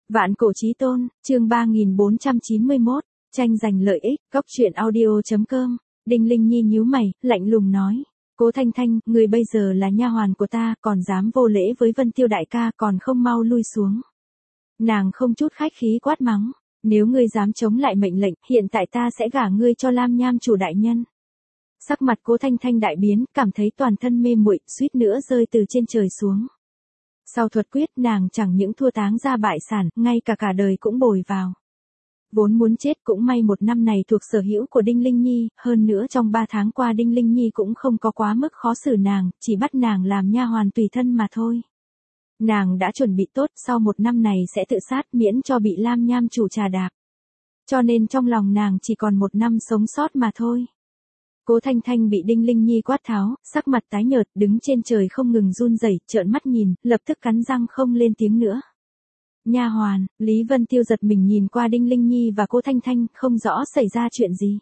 Vạn cổ chí tôn, chương 3491, tranh giành lợi ích, góc truyện audio.com. Đinh Linh Nhi nhíu mày, lạnh lùng nói. Cố Thanh Thanh, người bây giờ là nha hoàn của ta, còn dám vô lễ với Vân Tiêu đại ca, còn không mau lui xuống. Nàng không chút khách khí quát mắng. Nếu ngươi dám chống lại mệnh lệnh, hiện tại ta sẽ gả ngươi cho Lam Nham chủ đại nhân. Sắc mặt Cố Thanh Thanh đại biến, cảm thấy toàn thân mê muội, suýt nữa rơi từ trên trời xuống. Sau thuật quyết, nàng chẳng những thua táng ra bại sản, ngay cả đời cũng bồi vào. Vốn muốn chết, cũng may một năm này thuộc sở hữu của Đinh Linh Nhi, hơn nữa trong 3 tháng qua Đinh Linh Nhi cũng không có quá mức khó xử nàng, chỉ bắt nàng làm nha hoàn tùy thân mà thôi. Nàng đã chuẩn bị tốt, sau 1 năm này sẽ tự sát miễn cho bị Lam Nham chủ trà đạp. Cho nên trong lòng nàng chỉ còn 1 năm sống sót mà thôi. Cố Thanh Thanh bị Đinh Linh Nhi quát tháo, sắc mặt tái nhợt, đứng trên trời không ngừng run rẩy, trợn mắt nhìn, lập tức cắn răng không lên tiếng nữa. Nha hoàn, Lý Vân Tiêu giật mình nhìn qua Đinh Linh Nhi và Cố Thanh Thanh, không rõ xảy ra chuyện gì.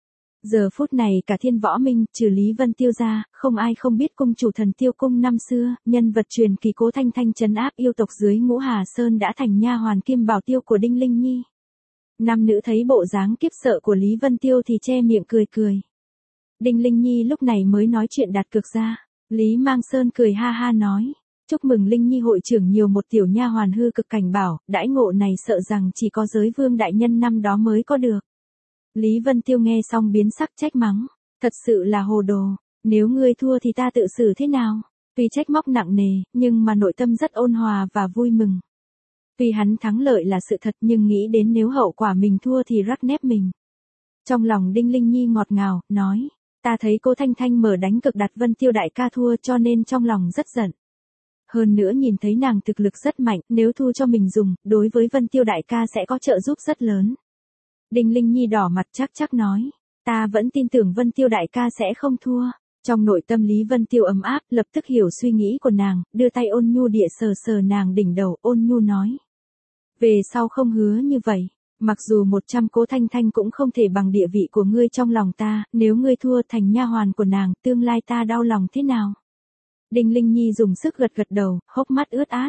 Giờ phút này cả Thiên Võ Minh, trừ Lý Vân Tiêu ra, không ai không biết cung chủ Thần Tiêu cung năm xưa, nhân vật truyền kỳ Cố Thanh Thanh trấn áp yêu tộc dưới Ngũ Hà Sơn đã thành nha hoàn kim bảo tiêu của Đinh Linh Nhi. Nam nữ thấy bộ dáng kiếp sợ của Lý Vân Tiêu thì che miệng cười cười. Đinh Linh Nhi lúc này mới nói chuyện đặt cược ra. Lý Mang Sơn cười ha ha nói. Chúc mừng Linh Nhi hội trưởng nhiều một tiểu nha hoàn hư cực cảnh bảo, đãi ngộ này sợ rằng chỉ có giới vương đại nhân năm đó mới có được. Lý Vân Tiêu nghe xong biến sắc trách mắng. Thật sự là hồ đồ, nếu ngươi thua thì ta tự xử thế nào? Tuy trách móc nặng nề, nhưng mà nội tâm rất ôn hòa và vui mừng. Tuy hắn thắng lợi là sự thật nhưng nghĩ đến nếu hậu quả mình thua thì rắc nép mình. Trong lòng Đinh Linh Nhi ngọt ngào, nói. Ta thấy Cố Thanh Thanh mở đánh cực đặt Vân Tiêu đại ca thua cho nên trong lòng rất giận. Hơn nữa nhìn thấy nàng thực lực rất mạnh, nếu thu cho mình dùng, đối với Vân Tiêu đại ca sẽ có trợ giúp rất lớn. Đinh Linh Nhi đỏ mặt chắc nói, ta vẫn tin tưởng Vân Tiêu đại ca sẽ không thua. Trong nội tâm Lý Vân Tiêu ấm áp, lập tức hiểu suy nghĩ của nàng, đưa tay ôn nhu địa sờ sờ nàng đỉnh đầu, ôn nhu nói. Về sau không hứa như vậy. Mặc dù 100 Cố Thanh Thanh cũng không thể bằng địa vị của ngươi trong lòng ta, nếu ngươi thua thành nha hoàn của nàng, tương lai ta đau lòng thế nào? Đinh Linh Nhi dùng sức gật gật đầu, hốc mắt ướt át.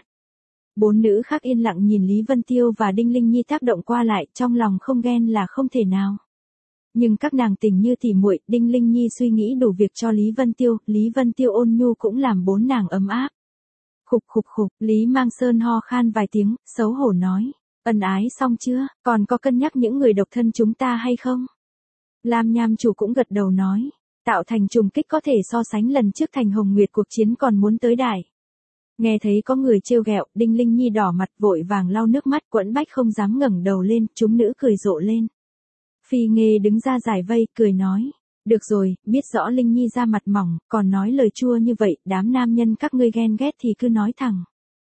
4 nữ khác yên lặng nhìn Lý Vân Tiêu và Đinh Linh Nhi tác động qua lại, trong lòng không ghen là không thể nào. Nhưng các nàng tình như tỉ muội, Đinh Linh Nhi suy nghĩ đủ việc cho Lý Vân Tiêu ôn nhu cũng làm 4 nàng ấm áp. Khục khục khục, Lý Mang Sơn ho khan vài tiếng, xấu hổ nói. Ân ái xong chưa, còn có cân nhắc những người độc thân chúng ta hay không? Lam Nham chủ cũng gật đầu nói, tạo thành trùng kích có thể so sánh lần trước thành Hồng Nguyệt cuộc chiến còn muốn tới đại. Nghe thấy có người trêu ghẹo, Đinh Linh Nhi đỏ mặt vội vàng lau nước mắt, quẫn bách không dám ngẩng đầu lên, chúng nữ cười rộ lên. Phi Nghê đứng ra giải vây, cười nói, được rồi, biết rõ Linh Nhi ra mặt mỏng, còn nói lời chua như vậy, đám nam nhân các ngươi ghen ghét thì cứ nói thẳng.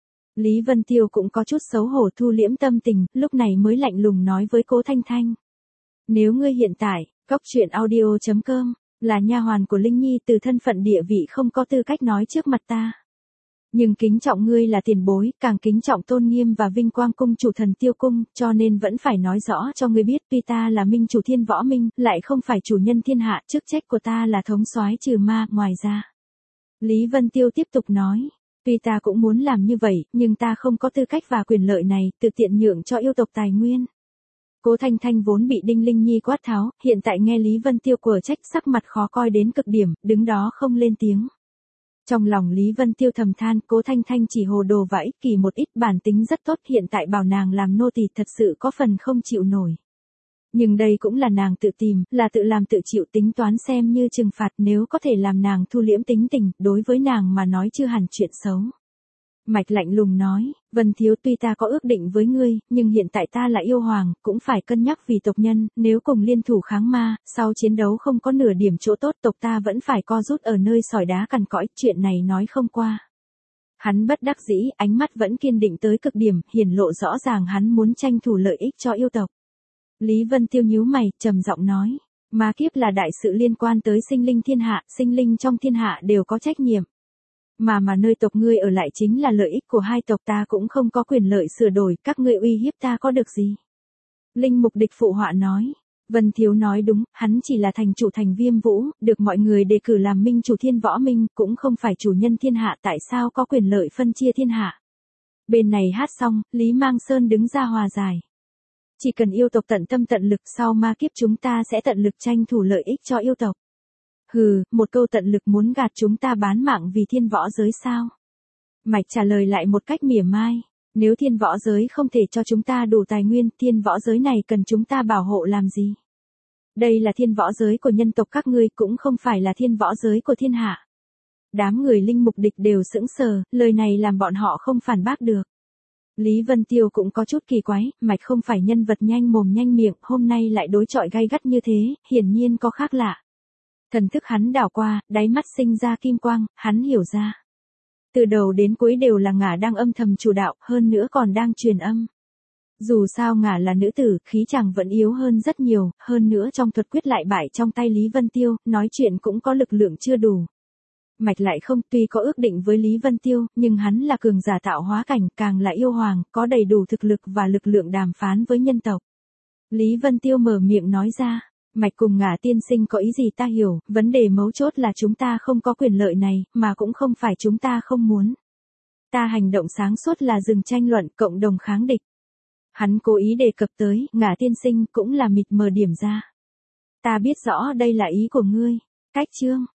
Lý Vân Tiêu cũng có chút xấu hổ thu liễm tâm tình, lúc này mới lạnh lùng nói với Cố Thanh Thanh. Nếu ngươi hiện tại, góc truyện audio.com, là nha hoàn của Linh Nhi từ thân phận địa vị không có tư cách nói trước mặt ta. Nhưng kính trọng ngươi là tiền bối, càng kính trọng tôn nghiêm và vinh quang cung chủ Thần Tiêu cung, cho nên vẫn phải nói rõ cho ngươi biết tuy ta là minh chủ Thiên Võ Minh, lại không phải chủ nhân thiên hạ, chức trách của ta là thống soái trừ ma, ngoài ra. Lý Vân Tiêu tiếp tục nói. Tuy ta cũng muốn làm như vậy, nhưng ta không có tư cách và quyền lợi này, tự tiện nhượng cho yêu tộc tài nguyên. Cố Thanh Thanh vốn bị Đinh Linh Nhi quát tháo, hiện tại nghe Lý Vân Tiêu quở trách sắc mặt khó coi đến cực điểm, đứng đó không lên tiếng. Trong lòng Lý Vân Tiêu thầm than, Cố Thanh Thanh chỉ hồ đồ và ích kỷ một ít, bản tính rất tốt, hiện tại bảo nàng làm nô tỳ thật sự có phần không chịu nổi. Nhưng đây cũng là nàng tự tìm, là tự làm tự chịu, tính toán xem như trừng phạt, nếu có thể làm nàng thu liễm tính tình, đối với nàng mà nói chưa hẳn chuyện xấu. Mạch lạnh lùng nói, Vân Thiếu tuy ta có ước định với ngươi, nhưng hiện tại ta là yêu hoàng, cũng phải cân nhắc vì tộc nhân, nếu cùng liên thủ kháng ma, sau chiến đấu không có nửa điểm chỗ tốt, tộc ta vẫn phải co rút ở nơi sỏi đá cằn cõi, chuyện này nói không qua. Hắn bất đắc dĩ, ánh mắt vẫn kiên định tới cực điểm, hiển lộ rõ ràng hắn muốn tranh thủ lợi ích cho yêu tộc. Lý Vân Tiêu nhíu mày, trầm giọng nói, ma kiếp là đại sự liên quan tới sinh linh thiên hạ, sinh linh trong thiên hạ đều có trách nhiệm. Mà nơi tộc ngươi ở lại chính là lợi ích của hai tộc, ta cũng không có quyền lợi sửa đổi, các ngươi uy hiếp ta có được gì? Linh Mục Địch phụ họa nói, Vân Thiếu nói đúng, hắn chỉ là thành chủ thành Viêm Vũ, được mọi người đề cử làm minh chủ Thiên Võ Minh, cũng không phải chủ nhân thiên hạ, tại sao có quyền lợi phân chia thiên hạ? Bên này hát xong, Lý Mang Sơn đứng ra hòa giải. Chỉ cần yêu tộc tận tâm tận lực sau ma kiếp chúng ta sẽ tận lực tranh thủ lợi ích cho yêu tộc. Hừ, một câu tận lực muốn gạt chúng ta bán mạng vì thiên võ giới sao? Mạch trả lời lại một cách mỉa mai. Nếu thiên võ giới không thể cho chúng ta đủ tài nguyên, thiên võ giới này cần chúng ta bảo hộ làm gì? Đây là thiên võ giới của nhân tộc các ngươi, cũng không phải là thiên võ giới của thiên hạ. Đám người linh mục địch đều sững sờ, lời này làm bọn họ không phản bác được. Lý Vân Tiêu cũng có chút kỳ quái, Mạch không phải nhân vật nhanh mồm nhanh miệng, hôm nay lại đối chọi gay gắt như thế, hiển nhiên có khác lạ. Thần thức hắn đảo qua, đáy mắt sinh ra kim quang, hắn hiểu ra. Từ đầu đến cuối đều là Ngả đang âm thầm chủ đạo, hơn nữa còn đang truyền âm. Dù sao Ngả là nữ tử, khí chàng vẫn yếu hơn rất nhiều, hơn nữa trong thuật quyết lại bại trong tay Lý Vân Tiêu, nói chuyện cũng có lực lượng chưa đủ. Mạch lại không, tuy có ước định với Lý Vân Tiêu, nhưng hắn là cường giả tạo hóa cảnh, càng là yêu hoàng, có đầy đủ thực lực và lực lượng đàm phán với nhân tộc. Lý Vân Tiêu mở miệng nói ra, Mạch cùng Ngả tiên sinh có ý gì ta hiểu, vấn đề mấu chốt là chúng ta không có quyền lợi này, mà cũng không phải chúng ta không muốn. Ta hành động sáng suốt là dừng tranh luận, cộng đồng kháng địch. Hắn cố ý đề cập tới, Ngả tiên sinh cũng là mịt mờ điểm ra. Ta biết rõ đây là ý của ngươi. Cách chương